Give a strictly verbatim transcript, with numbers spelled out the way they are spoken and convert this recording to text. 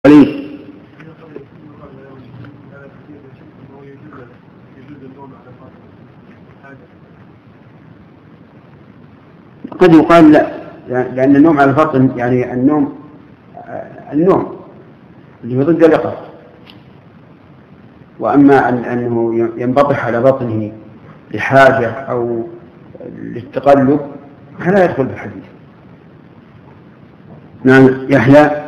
عليه. قد يقال لا، لأن النوم على البطن يعني النوم النوم اللي هو ضد اليقظة، وأما أنه ينبطح على بطنه لحاجة أو للتقلب فلا يدخل في الحديث. نعم. يحيى.